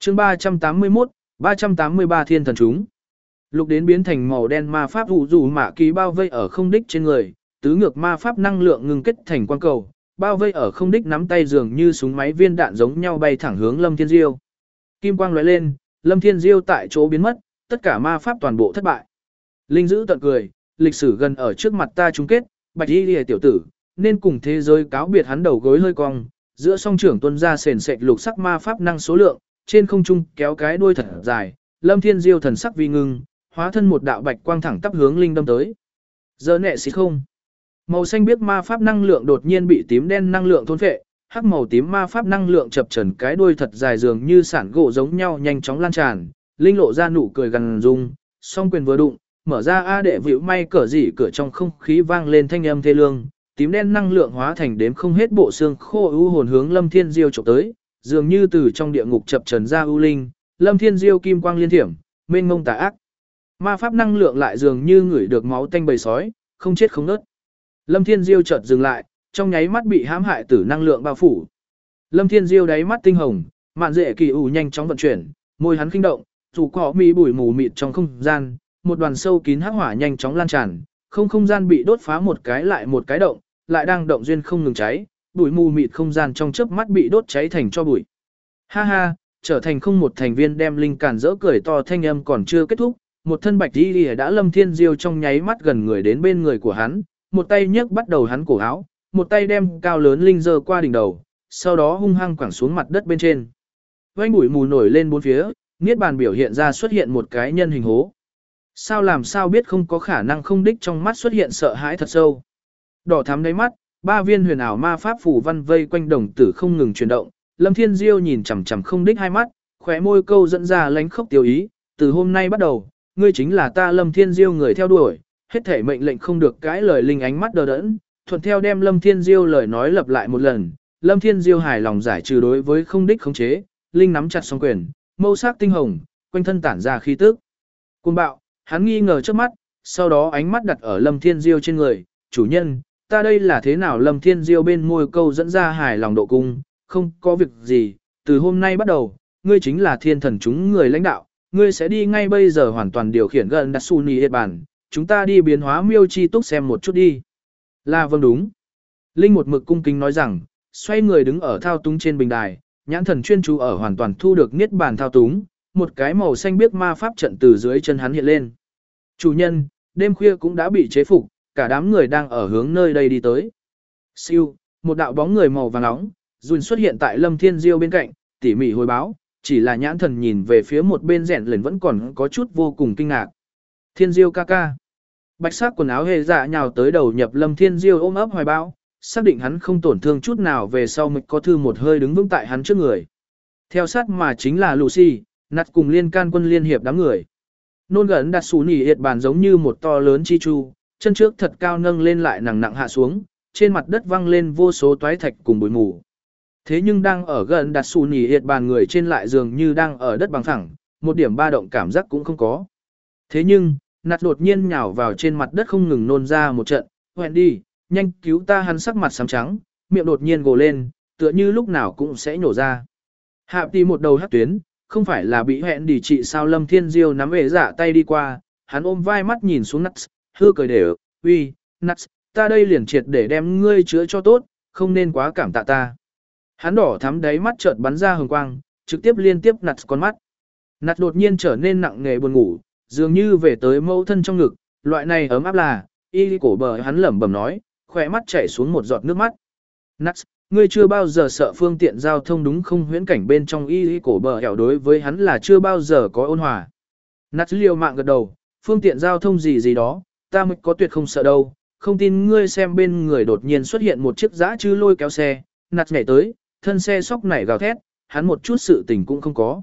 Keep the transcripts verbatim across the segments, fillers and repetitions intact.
chương ba trăm tám mươi mốt, ba trăm tám mươi ba thiên thần chúng. Lục đến biến thành màu đen ma pháp ủ rủ mạ kỳ bao vây ở không đích trên người, tứ ngược ma pháp năng lượng ngừng kết thành quang cầu, bao vây ở không đích nắm tay dường như súng máy viên đạn giống nhau bay thẳng hướng Lâm Thiên Diêu. Kim quang lóe lên, Lâm Thiên Diêu tại chỗ biến mất, tất cả ma pháp toàn bộ thất bại. Linh giữ tận cười, lịch sử gần ở trước mặt ta chung kết, Bạch Y Liễu tiểu tử, nên cùng thế giới cáo biệt. Hắn đầu gối hơi cong, giữa song trưởng tuôn ra sền sệt lục sắc ma pháp năng số lượng, trên không trung kéo cái đuôi thật dài, Lâm Thiên Diêu thần sắc vi ngưng, hóa thân một đạo bạch quang thẳng tắp hướng linh đâm tới. Giờ nệ xí không. Màu xanh biếc ma pháp năng lượng đột nhiên bị tím đen năng lượng thôn phệ, hắc màu tím ma pháp năng lượng chập chờn cái đuôi thật dài dường như sản gỗ giống nhau nhanh chóng lan tràn, linh lộ ra nụ cười gần dung, song quyền vừa đụng, mở ra a đệ vĩu may cỡ gì cửa trong không khí vang lên thanh âm thê lương, tím đen năng lượng hóa thành đếm không hết bộ xương khô u hồn hướng Lâm Thiên Diêu chụp tới, dường như từ trong địa ngục chập chờn ra u linh, Lâm Thiên Diêu kim quang liên thiểm, mênh mông tà ác. Ma pháp năng lượng lại dường như ngửi được máu tanh bầy sói, không chết không nớt. Lâm Thiên Diêu chợt dừng lại, trong nháy mắt bị hãm hại tử năng lượng bao phủ. Lâm Thiên Diêu đáy mắt tinh hồng, mạn dễ kỳ ủ nhanh chóng vận chuyển, môi hắn khinh động, dù có mi bụi mù mịt trong không gian, một đoàn sâu kín hắc hỏa nhanh chóng lan tràn, không không gian bị đốt phá một cái lại một cái động, lại đang động duyên không ngừng cháy, bụi mù mịt không gian trong chớp mắt bị đốt cháy thành cho bụi. Ha ha, trở thành không một thành viên đem linh càn rỡ cười to thanh âm còn chưa kết thúc, một thân bạch y lìa đã Lâm Thiên Diêu trong nháy mắt gần người đến bên người của hắn, một tay nhấc bắt đầu hắn cổ áo, một tay đem cao lớn linh giơ qua đỉnh đầu, sau đó hung hăng quẳng xuống mặt đất bên trên. Vành bụi mù nổi lên bốn phía, niết bàn biểu hiện ra xuất hiện một cái nhân hình hố. Sao làm sao biết không có khả năng không đích trong mắt xuất hiện sợ hãi thật sâu. Đỏ thắm đáy mắt, ba viên huyền ảo ma pháp phù văn vây quanh đồng tử không ngừng chuyển động, Lâm Thiên Diêu nhìn chằm chằm không đích hai mắt, khóe môi câu dẫn ra lánh khốc tiêu ý, từ hôm nay bắt đầu, ngươi chính là ta Lâm Thiên Diêu người theo đuổi, hết thể mệnh lệnh không được cãi lời. Linh ánh mắt đờ đẫn, thuận theo đem Lâm Thiên Diêu lời nói lặp lại một lần, Lâm Thiên Diêu hài lòng giải trừ đối với không đích khống chế, Linh nắm chặt song quyền, mâu sắc tinh hồng, quanh thân tản ra khí tức. Cuồng bạo, hắn nghi ngờ trước mắt, sau đó ánh mắt đặt ở Lâm Thiên Diêu trên người, chủ nhân, ta đây là thế nào? Lâm Thiên Diêu bên môi câu dẫn ra hài lòng độ cung, không có việc gì, từ hôm nay bắt đầu, ngươi chính là thiên thần chúng người lãnh đạo, ngươi sẽ đi ngay bây giờ hoàn toàn điều khiển gần đặt su ni hết bản, chúng ta đi biến hóa miêu chi túc xem một chút đi. Là vâng đúng. Linh một mực cung kính nói rằng, xoay người đứng ở thao túng trên bình đài, nhãn thần chuyên chú ở hoàn toàn thu được niết bàn thao túng, một cái màu xanh biếc ma pháp trận từ dưới chân hắn hiện lên. Chủ nhân, đêm khuya cũng đã bị chế phục, cả đám người đang ở hướng nơi đây đi tới. Siêu, một đạo bóng người màu vàng nóng, dùn xuất hiện tại Lâm Thiên Diêu bên cạnh, tỉ mỉ hồi báo, chỉ là nhãn thần nhìn về phía một bên rèn lần vẫn còn có chút vô cùng kinh ngạc. Thiên Diêu ca ca. Bạch sắc quần áo hề dạ nhào tới đầu nhập Lâm Thiên Diêu ôm ấp hoài bão, xác định hắn không tổn thương chút nào về sau mịch có thư một hơi đứng vững tại hắn trước người. Theo sát mà chính là Lucy, nặt cùng liên can quân liên hiệp đám người. Nôn gần đặt xú nỉ hiệt bàn giống như một to lớn chi chu, chân trước thật cao nâng lên lại nặng nặng hạ xuống, trên mặt đất văng lên vô số toái thạch cùng bụi mù. Thế nhưng đang ở gần đặt xù nỉ hiệt bàn người trên lại dường như đang ở đất bằng phẳng, một điểm ba động cảm giác cũng không có. Thế nhưng, nạt đột nhiên nhào vào trên mặt đất không ngừng nôn ra một trận, hoẹn đi, nhanh cứu ta. Hắn sắc mặt xám trắng, miệng đột nhiên gồ lên, tựa như lúc nào cũng sẽ nhổ ra. Hạ tì một đầu hắc tuyến, không phải là bị hẹn đi trị sao? Lâm Thiên Diêu nắm ế dạ tay đi qua, hắn ôm vai mắt nhìn xuống Nuts, hư cười đều, uy, Nuts, ta đây liền triệt để đem ngươi chữa cho tốt, không nên quá cảm tạ ta. Hắn đỏ thắm đáy mắt chợt bắn ra hừng quang, trực tiếp liên tiếp nặt con mắt. Nặt đột nhiên trở nên nặng nề buồn ngủ, dường như về tới mẫu thân trong ngực, loại này ấm áp là, y cổ bờ hắn lẩm bẩm nói, khỏe mắt chảy xuống một giọt nước mắt. Nặt, ngươi chưa bao giờ sợ phương tiện giao thông đúng không? Huyễn cảnh bên trong y cổ bờ hẻo đối với hắn là chưa bao giờ có ôn hòa. Nặt liều mạng gật đầu, phương tiện giao thông gì gì đó, ta mới có tuyệt không sợ đâu, không tin ngươi xem. Bên người đột nhiên xuất hiện một chiếc dã chư lôi kéo xe, Nặt nhảy tới, thân xe sóc nảy gào thét, hắn một chút sự tình cũng không có.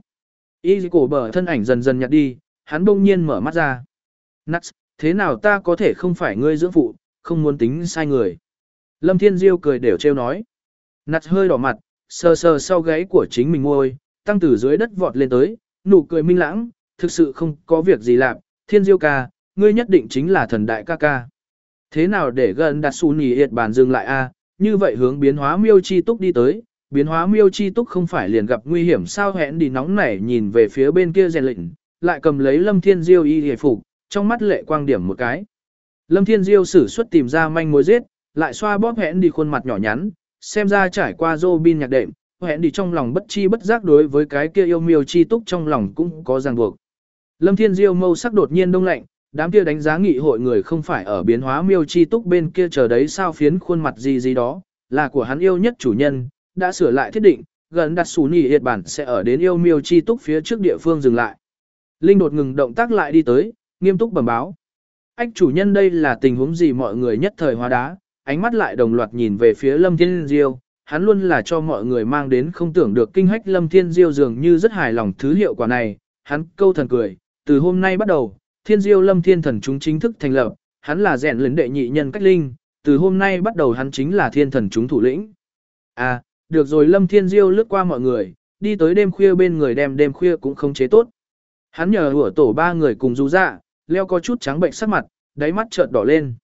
Y cổ bờ thân ảnh dần dần nhạt đi, hắn bỗng nhiên mở mắt ra. Nuts, thế nào ta có thể không phải ngươi dưỡng phụ, không muốn tính sai người. Lâm Thiên Diêu cười đều trêu nói. Nuts hơi đỏ mặt, sờ sờ sau gáy của chính mình ngôi, tăng từ dưới đất vọt lên tới, nụ cười minh lãng, thực sự không có việc gì làm. Thiên Diêu ca, ngươi nhất định chính là thần đại ca ca. Thế nào để gần đặt xù nỉ hiệt bàn dừng lại a? Như vậy hướng biến hóa miêu chi túc đi tới, biến hóa miêu chi túc không phải liền gặp nguy hiểm sao hẹn đi nóng nảy nhìn về phía bên kia rèn lệnh, lại cầm lấy Lâm Thiên Diêu y hề phục, trong mắt lệ quang điểm một cái. Lâm Thiên Diêu sử xuất tìm ra manh mối giết, lại xoa bóp hẹn đi khuôn mặt nhỏ nhắn, xem ra trải qua Robin nhạc đệm, hẹn đi trong lòng bất chi bất giác đối với cái kia yêu miêu chi túc trong lòng cũng có ràng buộc. Lâm Thiên Diêu mâu sắc đột nhiên đông lạnh, đám kia đánh giá nghị hội người không phải ở biến hóa miêu chi túc bên kia chờ đấy sao phiến khuôn mặt gì gì đó, là của hắn yêu nhất chủ nhân, đã sửa lại thiết định, gần đặt xú nỉ hiệt bản sẽ ở đến yêu miêu chi túc phía trước địa phương dừng lại. Linh đột ngừng động tác lại đi tới, nghiêm túc bẩm báo. Ách chủ nhân đây là tình huống gì mọi người nhất thời hóa đá, ánh mắt lại đồng loạt nhìn về phía Lâm Thiên Diêu, hắn luôn là cho mọi người mang đến không tưởng được kinh hách Lâm Thiên Diêu dường như rất hài lòng thứ hiệu quả này, hắn câu thần cười, từ hôm nay bắt đầu, Thiên Diêu Lâm Thiên Thần chúng chính thức thành lập, hắn là rèn lĩnh đệ nhị nhân cách linh, từ hôm nay bắt đầu hắn chính là Thiên Thần chúng thủ lĩnh. À, được rồi Lâm Thiên Diêu lướt qua mọi người, đi tới đêm khuya bên người đem đêm khuya cũng không chế tốt. Hắn nhờ hủa tổ ba người cùng du dạ, leo có chút trắng bệnh sắc mặt, đáy mắt chợt đỏ lên.